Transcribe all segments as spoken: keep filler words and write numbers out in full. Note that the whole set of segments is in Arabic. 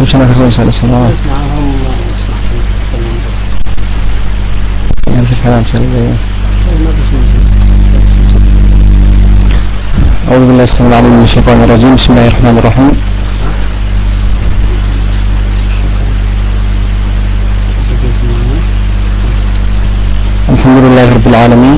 مش أنا في رسالة الصلاة يعني في كلام سلبي. أعوذ بالله السميع العليم من الشيطان الرجيم. بسم الله الرحمن الرحيم. الحمد لله رب العالمين.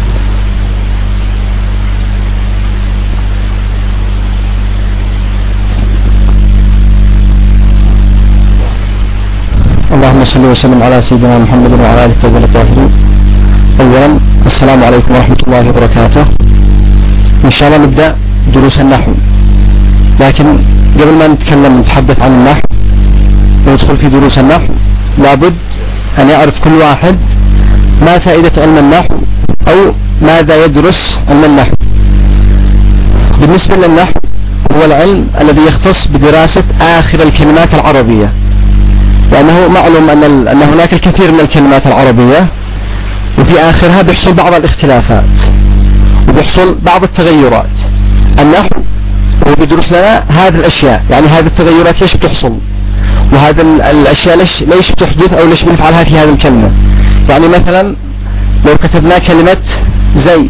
اللهم صل وسلم على سيدنا محمد وعلى آله الطيبين الطاهرين. أولا السلام عليكم ورحمة الله وبركاته. إن شاء الله نبدأ دروس النحو، لكن قبل ما نتكلم نتحدث عن النحو وندخل في دروس النحو لابد أن يعرف كل واحد ما فائدة علم النحو أو ماذا يدرس علم النحو. بالنسبة للنحو هو العلم الذي يختص بدراسة آخر الكلمات العربية، لأنه معلوم أن, أن هناك الكثير من الكلمات العربية وفي آخرها بيحصل بعض الاختلافات وبيحصل بعض التغيرات. النحو هو بيدرس لنا هذه الأشياء، يعني هذه التغيرات ليش بتحصل وهذه الأشياء ليش, ليش بتحدث أو ليش بنفعلها في هذه الكلمة. يعني مثلا لو كتبنا كلمة زيد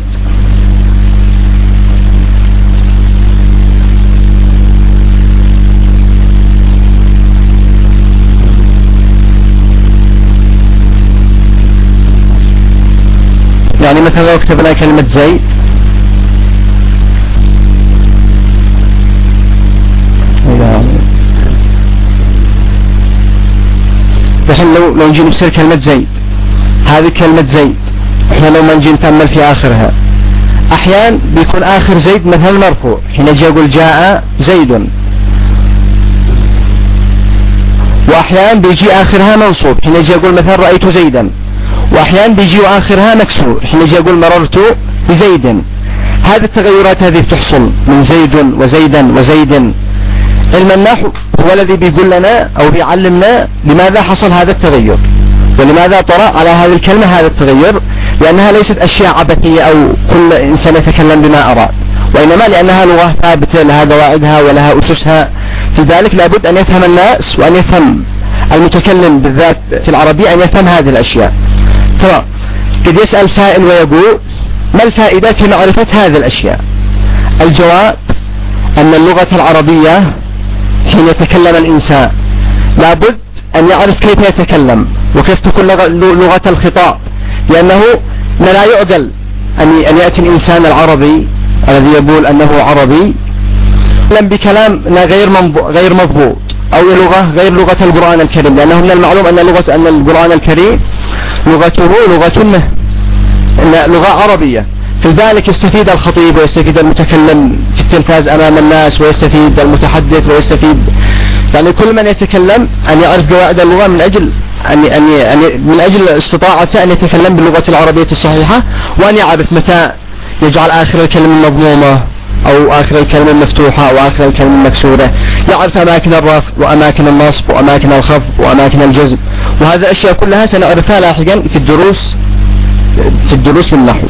يعني مثلا لو كتبنا كلمة زيد الحين لو لو نجي نفسر كلمة زيد، هذه كلمة زيد احنا لو ما نجي نتأمل في آخرها أحيان بيكون آخر زيد مثلا مرفوع، حين يجي يقول جاء زيد، وأحيان بيجي آخرها منصوب حين يجي يقول مثلا رأيت زيدا، وأحيان بيجي آخرها مكسور حين يجي يقول مررت بزيد. هذه التغيرات هذه بتحصل من زيد وزيدا وزيد. علم النحو هو الذي بيقول لنا أو بيعلمنا لماذا حصل هذا التغير ولماذا طرأ على هذه الكلمة هذا التغير، لأنها ليست أشياء عبثية أو كل إنسان يتكلم بما أراد، وإنما لأنها لغة ثابتة لها قواعدها ولها أسسها. في ذلك لابد أن يفهم الناس وأن يفهم المتكلم بالذات في العربية أن يفهم هذه الأشياء. ترى قد يسأل سائل ويقول ما الفائدة في معرفة هذه الأشياء؟ الجواب أن اللغة العربية حين يتكلم الإنسان لابد أن يعرف كيف يتكلم وكيف تكون لغة الخطاب، لأنه لا يعقل أن يأتي الإنسان العربي الذي يقول أنه عربي يتكلم بكلام غير غير مضبوط أو لغة غير لغة القرآن الكريم، لأنه من المعلوم أن لغة أن القرآن الكريم لغته لغة لغة عربية. في ذلك يستفيد الخطيب ويستفيد المتكلم في التلفاز أمام الناس ويستفيد المتحدث ويستفيد يعني كل من يتكلم أن يعرف قواعد اللغة من أجل أن أن أن من أجل استطاعته أن يتكلم باللغة العربية الصحيحة، وأن يعرف متى يجعل آخر الكلمة مضمومة أو آخر الكلمة مفتوحة أو آخر الكلمة مكسورة، يعرف أماكن الرفع وأماكن النصب وأماكن الخفض وأماكن الجزم، وهذه الأشياء كلها سنعرفها لاحقا في الدروس في الدروس النحو.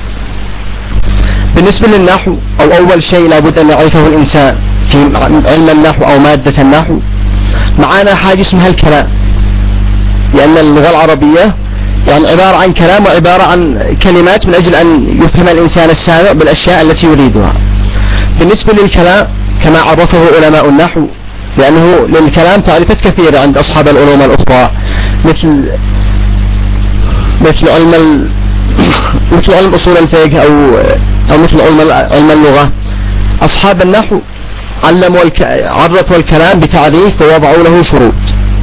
بالنسبة للنحو أو أول شيء لابد أن يعرفه الإنسان في علم النحو أو مادة النحو معانا حاجة اسمها الكلام، لأن اللغة العربية يعني عبارة عن كلام وعبارة عن كلمات من أجل أن يفهم الإنسان السامع بالأشياء التي يريدها. بالنسبة للكلام كما عرفه علماء النحو، لأنه للكلام تعريفات كثيرة عند أصحاب العلوم الأخرى مثل مثل علم ال... مثل علم أصول الفقه أو أو مثل علم علم اللغة. أصحاب النحو علموا الك... عرفوا الكلام بتعريف ووضعوا له شروط.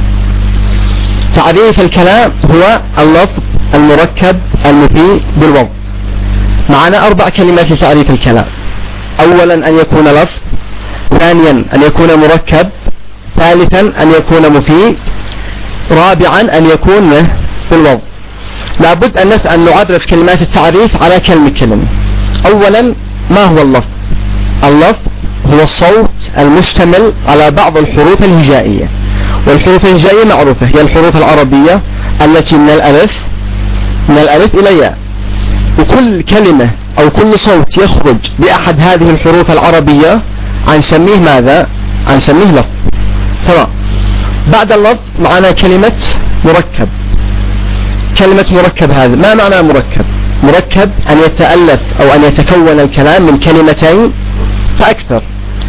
تعريف الكلام هو اللفظ المركب المفيد بالوضع. معنا أربع كلمات لتعريف الكلام: أولا أن يكون لفظ، ثانيا أن يكون مركب، ثالثا أن يكون مفيد، رابعا أن يكون بالوضع. لابد أن أن نعرف كلمات التعريف على كلمة كلمة. أولا ما هو اللفظ؟ اللفظ هو الصوت المشتمل على بعض الحروف الهجائية، والحروف الهجائية معروفة هي الحروف العربية التي من الألف من الألف إلى ياء، وكل كلمة أو كل صوت يخرج بأحد هذه الحروف العربية هنسميه ماذا؟ هنسميه لفظ. تمام. بعد اللفظ معنا كلمة مركب. كلمة مركب هذا ما معنى مركب؟ مركب أن يتألف أو أن يتكون الكلام من كلمتين فأكثر.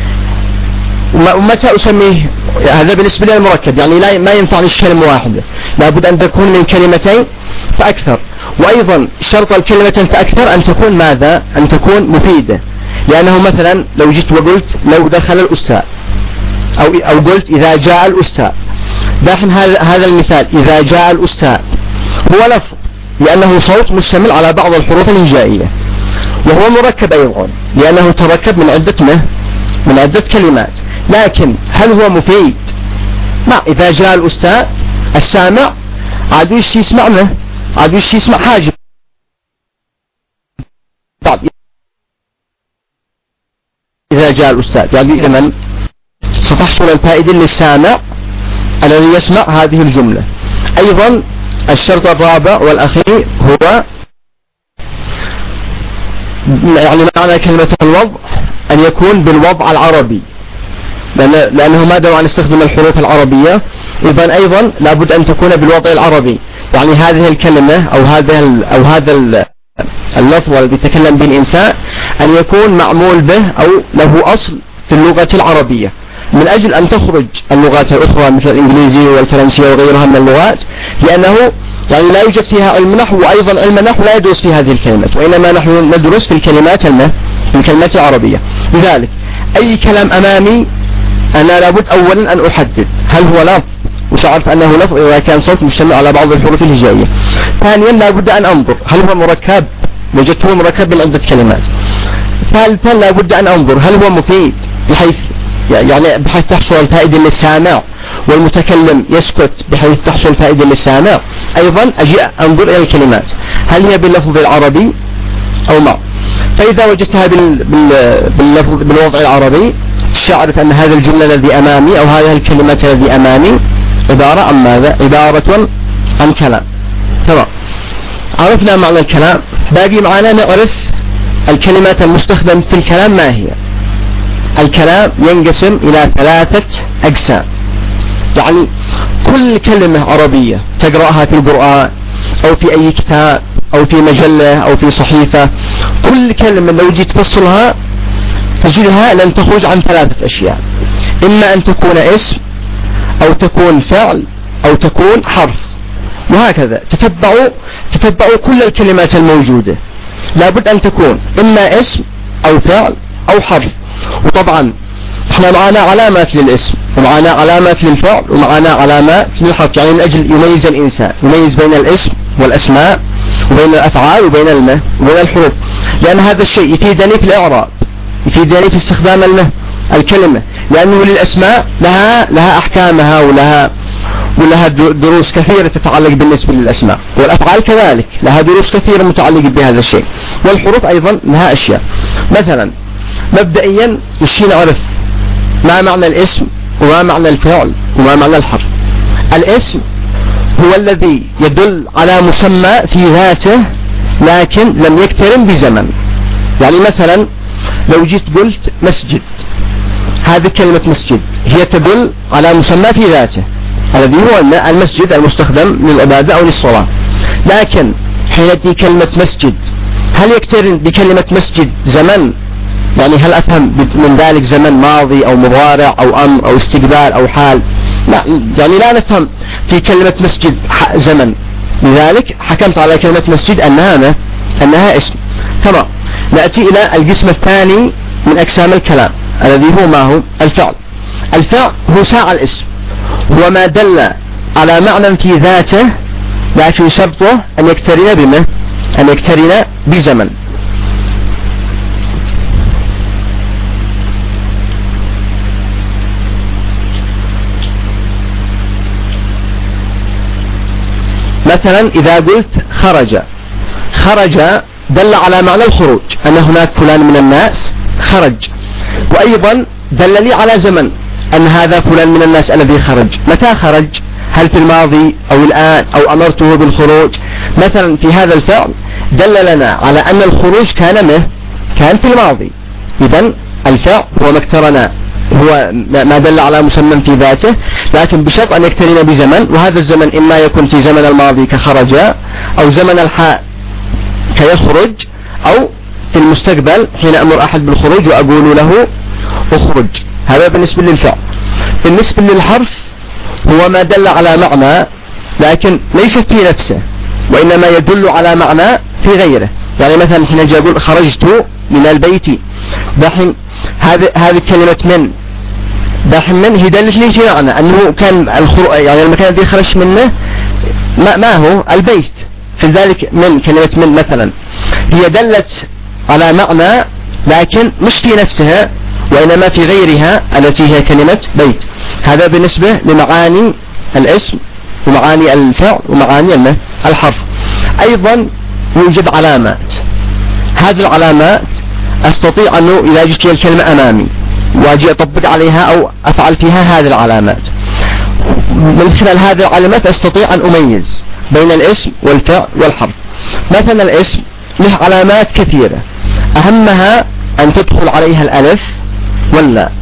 ومتى أسميه هذا بالنسبة لي المركب؟ يعني لا ما ينفعني كلمة واحدة، لابد أن تكون من كلمتين فأكثر. وأيضا شرط الكلمة فأكثر أن تكون ماذا؟ أن تكون مفيدة. لأنه مثلا لو جيت وقلت لو دخل الأستاذ، أو أو قلت إذا جاء الأستاذ، دحين هذا هذا المثال إذا جاء الأستاذ هو لفظ لأنه صوت مشتمل على بعض الحروف الهجائية، وهو مركب أيضا لأنه تركب من عدة من عدة كلمات. لكن هل هو مفيد؟ ما إذا جاء الأستاذ السامع عاد وش يسمع منه؟ عاد وش يسمع حاجة بعد إذا جاء الأستاذ، يعني من ستحصل الفائدة للسامع الذي يسمع هذه الجملة. أيضا الشرط الرابع والأخير هو يعني معنى كلمة الوضع أن يكون بالوضع العربي، لأن لأنه ما دام أن يستخدم الحروف العربية إذن أيضا لابد أن تكون بالوضع العربي. يعني هذه الكلمة أو هذا أو هذا اللفظ الذي يتكلم به الإنسان أن يكون معمول به أو له أصل في اللغة العربية، من أجل أن تخرج اللغات الأخرى مثل الإنجليزية والفرنسية وغيرها من اللغات، لأنه يعني لا يوجد فيها علم نحو، وأيضا علم نحو لا يدرس في هذه الكلمات، وإنما نحن ندرس في الكلمات في الكلمات العربية. لذلك أي كلام أمامي أنا لابد أولا أن أحدد هل هو لفظ، وسأعرف أنه لفظ إذا كان صوت مشتمل على بعض الحروف الهجائية. ثانيا لابد أن أنظر هل هو مركب، وجدته مركب من عدة كلمات. ثالثا لابد أن أنظر هل هو مفيد بحيث يعني بحيث تحصل الفائدة للسامع، والمتكلم يسكت بحيث تحصل فائدة للسامع. أيضا أجي أنظر إلى الكلمات هل هي باللفظ العربي أو ما. فإذا وجدتها باللفظ بالوضع العربي أعرف أن هذا الجملة الذي أمامي أو هذه الكلمات الذي أمامي عبارة عن ماذا؟ عبارة عن كلام. تمام، عرفنا معنى الكلام. باقي معنا نعرف الكلمات المستخدمة في الكلام ما هي. الكلام ينقسم إلى ثلاثة أقسام، يعني كل كلمة عربية تقرأها في القرآن أو في أي كتاب أو في مجلة أو في صحيفة، كل كلمة لو جيت تفصلها تجدها لن تخرج عن ثلاثة أشياء: إما أن تكون اسم أو تكون فعل أو تكون حرف، وهكذا تتبعوا تتبعوا كل الكلمات الموجودة لابد أن تكون إما اسم أو فعل أو حرف. وطبعا احنا معنا علامات للاسم ومعنا علامات للفعل ومعنا علامات للحرف، يعني من أجل يميز الإنسان، يميز بين الاسم والأسماء وبين الأفعال وبين المه وبين الحروف، لأن هذا الشيء يفيدني في الإعراب، يفيدني في استخدام المه الكلمة، لأنه للأسماء لها لها أحكامها ولها ولها دروس كثيرة تتعلق بالنسبة للأسماء، والأفعال كذلك لها دروس كثيرة متعلقة بهذا الشيء، والحروف أيضا لها أشياء. مثلا مبدئيا الشيء نعرف ما معنى الاسم وما معنى الفعل وما معنى الحرف. الاسم هو الذي يدل على مسمى في ذاته لكن لم يقترن بزمن. يعني مثلا لو جيت قلت مسجد، هذه كلمة مسجد هي تدل على مسمى في ذاته الذي هو المسجد المستخدم للعبادة أو للصلاة، لكن حين تأتي كلمة مسجد هل يقترن بكلمة مسجد زمن؟ يعني هل أفهم من ذلك زمن ماضي أو مضارع أو أمر أو استقبال أو حال؟ لا، يعني لا نفهم في كلمة مسجد زمن، لذلك حكمت على كلمة مسجد أنها أنها اسم. تمام، نأتي إلى القسم الثاني من أقسام الكلام الذي هو ما هو؟ الفعل. الفعل هو ساعة الاسم، هو ما دل على معنى في ذاته لكن شرطه أن يقترن بما أن يقترن بزمن. مثلا إذا قلت خرج، خرج دل على معنى الخروج، أن هناك فلان من الناس خرج، وأيضا دل لي على زمن أن هذا فلان من الناس الذي خرج. متى خرج؟ هل في الماضي أو الآن أو أمرته بالخروج؟ مثلا في هذا الفعل دل لنا على أن الخروج كان منه كان في الماضي، إذن الفعل هو ما اقترن هو ما دل على مسمى في ذاته، لكن بشرط أن يقترن بزمن، وهذا الزمن إما يكون في زمن الماضي كخرج، أو زمن الحال كيخرج، أو في المستقبل حين أمر أحد بالخروج وأقول له اخرج. هذا بالنسبة للفعل. بالنسبة للحرف هو ما دل على معنى لكن ليس في نفسه، وإنما يدل على معنى في غيره. يعني مثلا حين أجي أقول خرجت من البيت، دحين هذه هذه كلمة من، دحين من هي دلت لي في معنى أنه كان الخروج، يعني المكان الذي خرجت منه ما, ما هو البيت. في ذلك من كلمة من مثلا هي دلت على معنى لكن مش في نفسها، وإنما في غيرها التي هي كلمة بيت. هذا بالنسبة لمعاني الاسم ومعاني الفعل ومعاني الحرف. أيضا يوجد علامات. هذه العلامات أستطيع أنه إذا جئت الكلمة أمامي واجي أطبق عليها أو أفعل فيها هذه العلامات، من خلال هذه العلامات أستطيع أن أميز بين الاسم والفعل والحرف. مثلا الاسم له علامات كثيرة، أهمها أن تدخل عليها الألف واللا.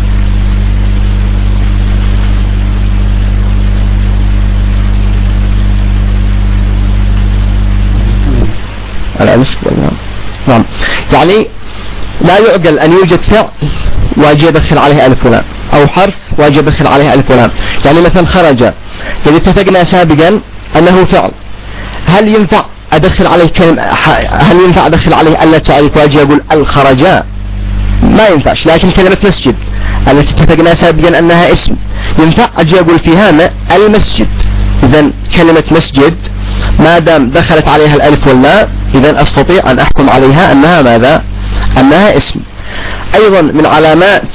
الألف واللا. نعم، يعني لا يعقل أن يوجد فعل واجي أدخل عليه ألف ولام، أو حرف واجي أدخل عليه ألف ولام. يعني مثلا خرج، يعني اتفقنا سابقا أنه فعل، هل ينفع أدخل عليه كلمة، هل ينفع أدخل عليه ألا تعرف واجي أقول الخرجاء؟ ما ينفعش. لكن كلمة مسجد التي اتفقنا سابقا أنها اسم، ينفع أجي أقول فيها ما المسجد. إذن كلمة مسجد ما دام دخلت عليها الألف واللا، إذن أستطيع أن أحكم عليها أنها ماذا؟ أنها اسم. أيضا من علامات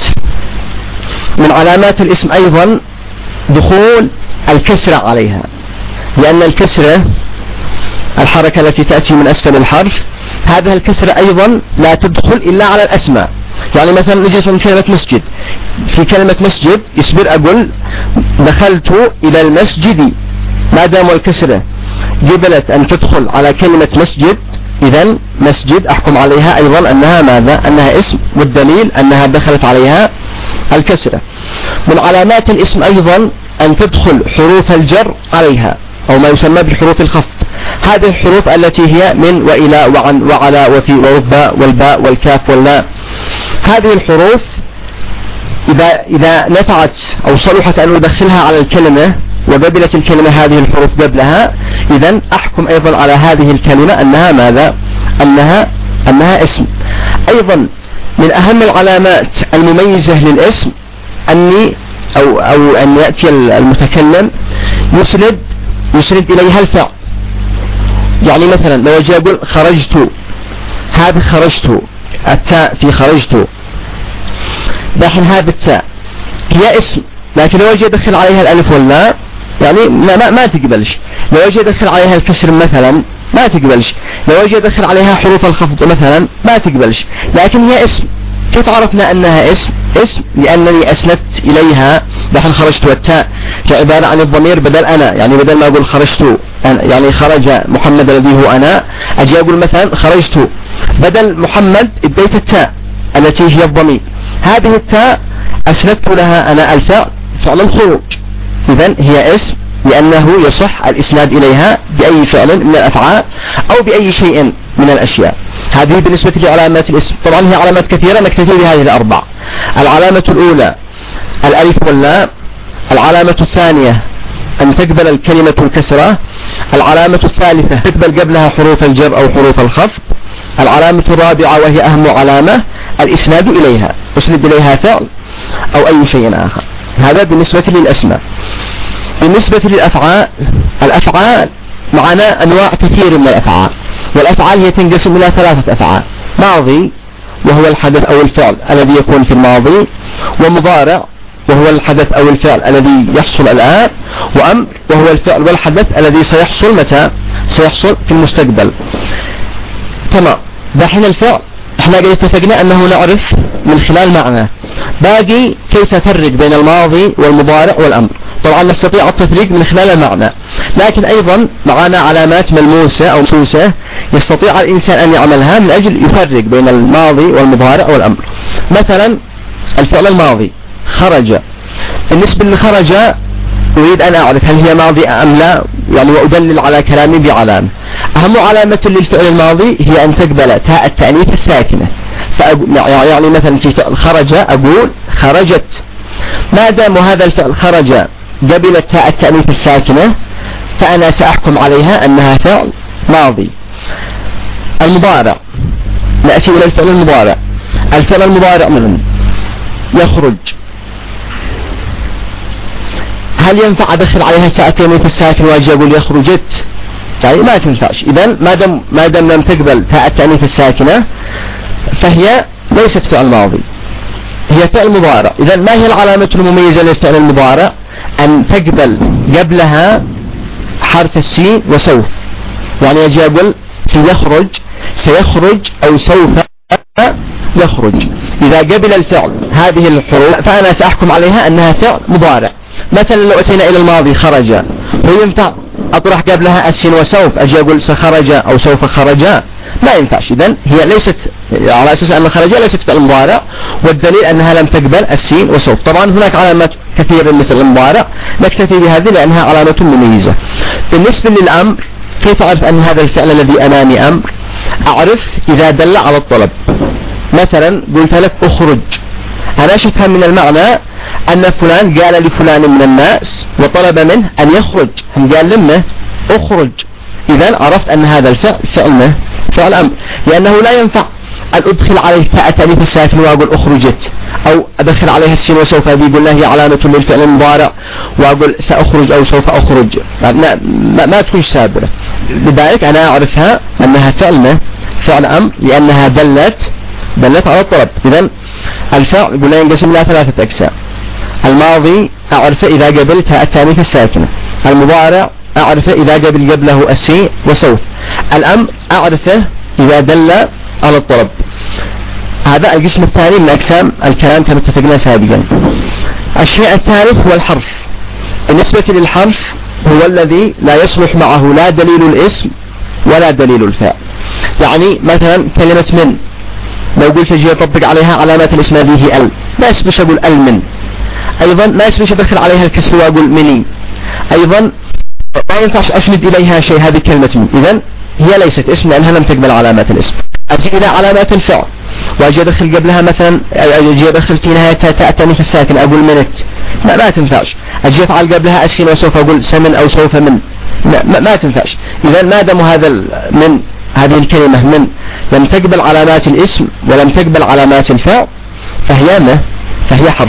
من علامات الاسم أيضا دخول الكسرة عليها، لأن الكسرة الحركة التي تأتي من أسفل الحرف، هذه الكسرة أيضا لا تدخل إلا على الأسماء. يعني مثلا نجي من كلمة مسجد، في كلمة مسجد يصبر أقول دخلت إلى المسجد، ما دام الكسرة قبلت أن تدخل على كلمة مسجد، إذن مسجد أحكم عليها أيضا أنها ماذا؟ أنها اسم، والدليل أنها دخلت عليها الكسرة. من علامات الاسم أيضا أن تدخل حروف الجر عليها، أو ما يسمى بحروف الخفض. هذه الحروف التي هي من وإلى وعن وعلى وفي ورب والباء والكاف واللا، هذه الحروف إذا إذا نفعت أو صلحت أن ندخلها على الكلمة وقبلت الكلمة هذه الحروف قبلها، إذن أحكم أيضا على هذه الكلمة أنها ماذا؟ أنها أنها اسم. أيضا من أهم العلامات المميزة للاسم أني أو أو أن يأتي المتكلم يسند يسند إليها الفعل. يعني مثلا لو أجي أقول خرجت، هذا خرجت، التاء في خرجت، دحين هذا التاء هي اسم، لكن لو أجي أدخل عليها الألف واللا يعني ما, ما, ما تقبلش. لو أجي أدخل عليها الكسر مثلا ما تقبلش. لو أجي أدخل عليها حروف الخفض مثلا ما تقبلش. لكن هي اسم. كيف عرفنا أنها اسم؟ اسم لأنني أسندت إليها. دحين خرجت والتاء كعبارة عن الضمير بدل أنا، يعني بدل ما أقول خرجت يعني خرج محمد الذي هو أنا، أجي أقول مثلا خرجت، بدل محمد اديت التاء التي هي الضمير. هذه التاء أسندت لها أنا الفعل، فعل الخروج. إذن هي اسم لأنه يصح الإسناد إليها بأي فعل من الأفعال أو بأي شيء من الأشياء. هذه بالنسبة لعلامات الاسم. طبعا هي علامات كثيرة، نكتفي بهذه الأربع. العلامة الأولى الألف واللام. العلامة الثانية أن تقبل الكلمة الكسرة. العلامة الثالثة تقبل قبلها حروف الجر أو حروف الخفض. العلامة الرابعة وهي أهم علامة الإسناد إليها، أسند إليها فعل أو أي شيء آخر. هذا بالنسبة للأسماء. بالنسبة للأفعال، الأفعال معنا أنواع كثير من الأفعال، والأفعال هي تنقسم إلى ثلاثة أفعال: ماضي وهو الحدث أو الفعل الذي يكون في الماضي، ومضارع وهو الحدث أو الفعل الذي يحصل الآن، وأمر وهو الفعل والحدث الذي سيحصل متى؟ سيحصل في المستقبل. تمام. دحين الفعل احنا قد اتفقنا أنه نعرف من خلال معنى، باقي كيف تفرق بين الماضي والمضارع والأمر. طبعا نستطيع التفريق من خلال المعنى، لكن أيضا معنا علامات ملموسة أو محسوسة يستطيع الإنسان أن يعملها من أجل يفرق بين الماضي والمضارع والأمر. مثلا الفعل الماضي خرج. بالنسبة لخرج أريد أن أعرف هل هي ماضي أم لا، يعني وأدلل على كلامي بعلامة. أهم علامة للفعل الماضي هي أن تقبل تاء التأنيث الساكنة. يعني مثلا في فعل خرج أقول خرجت. ما دام هذا الفعل خرج قبل تاء التأنيث الساكنة فأنا سأحكم عليها أنها فعل ماضي. المضارع، نأتي إلى الفعل المضارع. الفعل المضارع من يخرج، هل ينفع أدخل عليها تاء التأنيث الساكن واجي أقول يخرجت؟ يعني ما تنفعش. إذن ما دام ما دام لم تقبل تاء التأنيث الساكنة فهي ليست فعل ماضي، هي فعل مضارع. إذن ما هي العلامة المميزة للفعل المضارع؟ أن تقبل قبلها حرف السين وسوف. يعني يجي أقول في يخرج سيخرج أو سوف يخرج. إذا قبل الفعل هذه الحروف فأنا سأحكم عليها أنها فعل مضارع. مثلا لو أتينا إلى الماضي خرج، هو ينفع أطرح قبلها السين وسوف أجي أقول سخرج أو سوف خرجا؟ ما ينفعش. إذن هي ليست على أساس أن خرج ليست فعل مضارع، والدليل أنها لم تقبل السين وسوف. طبعا هناك علامات كثيرة مثل المضارع، نكتفي بهذه لأنها علامة مميزة. بالنسبة للأمر، كيف أعرف أن هذا الفعل الذي أمامي أمر؟ أعرف إذا دل على الطلب. مثلا قلت لك أخرج، أنا أفهم من المعنى أن فلان قال لفلان من الناس وطلب منه أن يخرج، هم قال لمه أخرج. إذن عرفت أن هذا الفعل فعل فعل أمر، لأنه لا ينفع أن أدخل عليه تاء التأنيث الساكن وأقول أخرجت، أو أدخل عليها السين وسوف بيقول هي علامة للفعل المضارع وأقول سأخرج أو سوف أخرج، ما, ما, ما تكون سابرة. لذلك أنا أعرفها أنها فعل فعل أمر لأنها دلت دلت على الطلب. إذن الفعل قلنا ينقسم إلى ثلاثة أقسام. الماضي أعرفه إذا قبل تاء التأنيث الساكنة. المضارع أعرفه إذا قبل قبله السين وسوف. الأمر أعرفه إذا دل على الطلب. هذا القسم الثاني من أقسام الكلام كما اتفقنا سابقا. الشيء الثالث هو الحرف. بالنسبة للحرف هو الذي لا يصلح معه لا دليل الاسم ولا دليل الفعل. يعني مثلا كلمة من، لو قلت اجي اطبق عليها علامات الاسم هذه ال، ما يسبش اقول ال من. ايضا ما يسبش ادخل عليها الكسر واقول مني. ايضا ما ينفعش اسند اليها شيء هذه كلمة من. اذا هي ليست اسم لانها لم تقبل علامات الاسم. اجي الى علامات الفعل واجي ادخل قبلها مثلا اجي ادخل في نهاية تاء التأنيث الساكن اقول منت، لا ما تنفعش. اجي افعل قبلها السين وسوف اقول سمن او سوف من، ما, ما تنفعش. اذا ما دام هذا من هذه الكلمة من لم تقبل علامات الاسم ولم تقبل علامات الفعل فهي ما فهي حرف.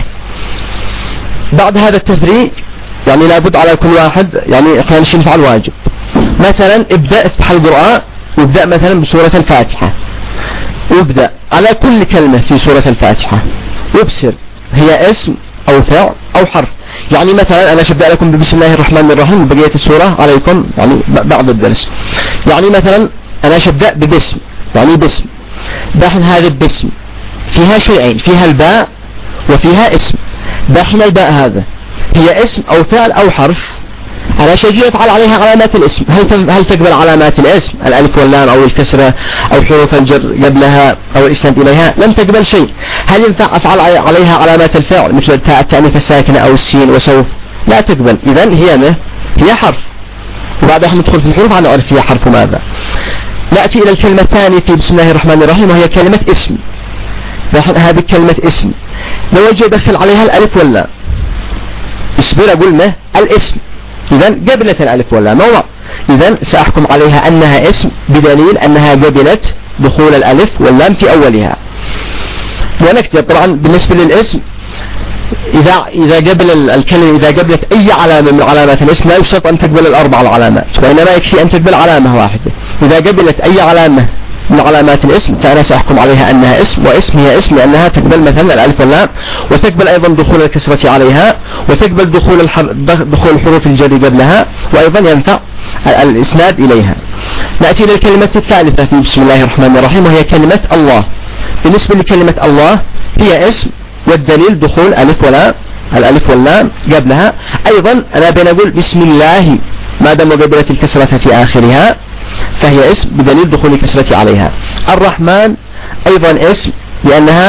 بعد هذا التفريق يعني لابد على كل واحد يعني احنا نشي نفعل واجب. مثلا ابدأ افتح القرآن وابدأ مثلا بسورة الفاتحة، وابدأ على كل كلمة في سورة الفاتحة وابصر هي اسم أو فعل أو حرف. يعني مثلا أنا أبدأ لكم بسم الله الرحمن الرحيم بقية السورة عليكم يعني بعد الدرس. يعني مثلا أنا أبدأ ببسم، يعني بسم، داخل هذا البسم فيها شيئين، فيها الباء وفيها اسم. داخل الباء هذا هي اسم أو فعل أو حرف. أنا شجي أفعل عليها علامات الاسم، هل هل تقبل علامات الاسم الألف واللام أو الكسرة أو حروف الجر قبلها أو الإسناد إليها؟ لم تقبل شيء. هل ينفع أفعل عليها علامات الفعل مثل تاء التأنيث الساكنة أو السين وسوف؟ لا تقبل. إذن هي ما هي حرف. وبعدها ندخل في الحروف على نعرف هي حرف ماذا. نأتي إلى الكلمة الثانية في بسم الله الرحمن الرحيم وهي كلمة اسم. هذه كلمة اسم لو أجي أدخل عليها الألف واللام اصبر أقول ما الاسم، إذن قبلت الألف واللام هو، إذن سأحكم عليها أنها اسم بدليل أنها قبلت دخول الألف واللام في أولها. ونكتب طبعا بالنسبة للاسم إذا إذا قبل الكلمة إذا قبلت أي علامة من علامات الاسم لا يشترط أن تقبل الأربع العلامات، وإنما يكفي أن تقبل علامة واحدة. إذا قبلت أي علامة من علامات الاسم فأنا سأحكم عليها أنها اسم، واسم هي اسم لأنها تقبل مثلا الألف واللام، وتقبل أيضا دخول الكسرة عليها، وتقبل دخول الحر... دخول حروف الجر قبلها، وأيضا ينفع الإسناد إليها. نأتي للكلمة الثالثة في بسم الله الرحمن الرحيم وهي كلمة الله. بالنسبة لكلمة الله هي اسم والدليل دخول ألف واللام الألف واللام قبلها. أيضا أنا بين أقول بسم الله ما دام قبلت الكسرة في آخرها فهي اسم بدليل دخول الكسرة عليها. الرحمن أيضا اسم لأنها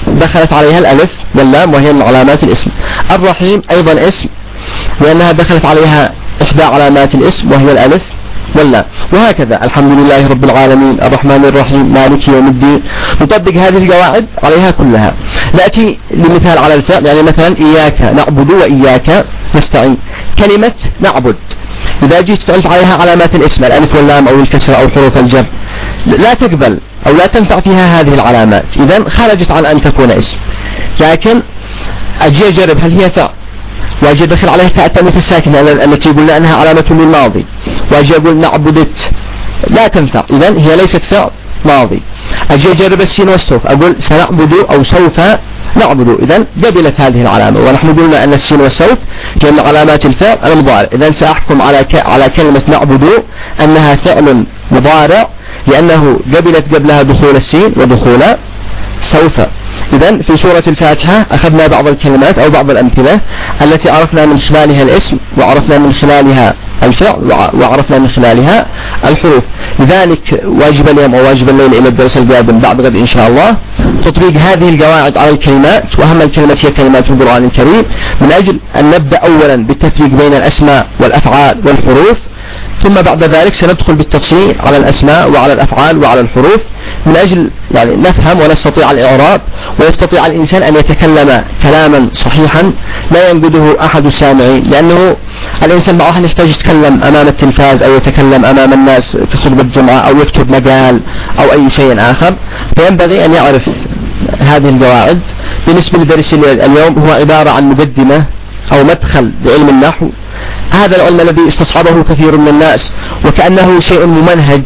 دخلت عليها الألف واللام وهي من علامات الاسم. الرحيم أيضا اسم لأنها دخلت عليها إحدى علامات الاسم وهي الألف واللام. وهكذا الحمد لله رب العالمين الرحمن الرحيم مالك يوم الدين. نطبق هذه القواعد عليها كلها. نأتي لمثال على الفعل، يعني مثلا إياك نعبد وإياك نستعين. كلمة نعبد إذا جيت فعلت عليها علامات الاسم الألف واللام أو الكسر أو حروف الجر لا تقبل أو لا تنفع فيها هذه العلامات، إذن خرجت عن أن تكون اسم. لكن أجي أجرب هل هي فعل واجي أدخل عليها تاء التأنيث الساكنة التي قلنا أنها علامة للماضي واجي أقول نعبدت لا تنفع، إذن هي ليست فعل ماضي. أجي أجرب السين والسوف أقول سنعبد أو سوف نعبد، إذن قبلت هذه العلامة. ونحن قلنا أن السين والسوف هي من علامات الفعل المضارع، إذن سأحكم على ك... على كلمة نعبد أنها فعل مضارع لأنه قبلت قبلها دخول السين ودخول سوف. إذن في سورة الفاتحة أخذنا بعض الكلمات أو بعض الأمثلة التي عرفنا من خلالها الاسم وعرفنا من خلالها الفعل وعرفنا من خلالها الحروف. لذلك واجب اليوم أو واجب الليل إلى الدرس القادم بعد غد إن شاء الله تطبيق هذه القواعد على الكلمات، وأهم الكلمات هي كلمات القرآن الكريم، من أجل أن نبدأ أولا بالتفريق بين الأسماء والأفعال والحروف، ثم بعد ذلك سندخل بالتفصيل على الأسماء وعلى الأفعال وعلى الحروف، من أجل يعني نفهم ونستطيع الإعراب ويستطيع الإنسان أن يتكلم كلاما صحيحا لا ينقده أحد السامعين. لأنه الإنسان بعضها يحتاج يتكلم أمام التلفاز أو يتكلم أمام الناس في خطبة الجمعة أو يكتب مقال أو أي شيء آخر، فينبغي أن يعرف هذه القواعد. بالنسبة لدرس اليوم هو عبارة عن مقدمة أو مدخل لعلم النحو، هذا العلم الذي استصعبه كثير من الناس وكأنه شيء ممنهج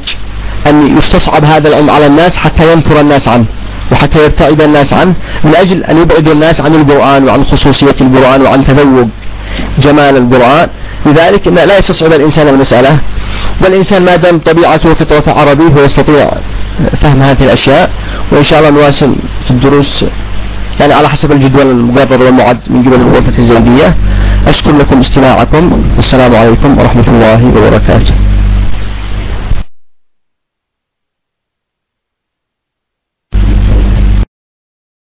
أن يستصعب هذا العلم على الناس حتى ينفر الناس عنه وحتى يبتعد الناس عنه، من أجل أن يبعد الناس عن القرآن وعن خصوصية القرآن وعن تذوق جمال القرآن. لذلك لا يستصعب الإنسان المسألة، والإنسان ما دام طبيعته فطرة عربي هو يستطيع فهم هذه الأشياء. وإن شاء الله نواصل في الدروس يعني على حسب الجدول المقرر والمعد من قبل الغرفة الزوجية. أشكر لكم استماعكم، والسلام عليكم ورحمة الله وبركاته.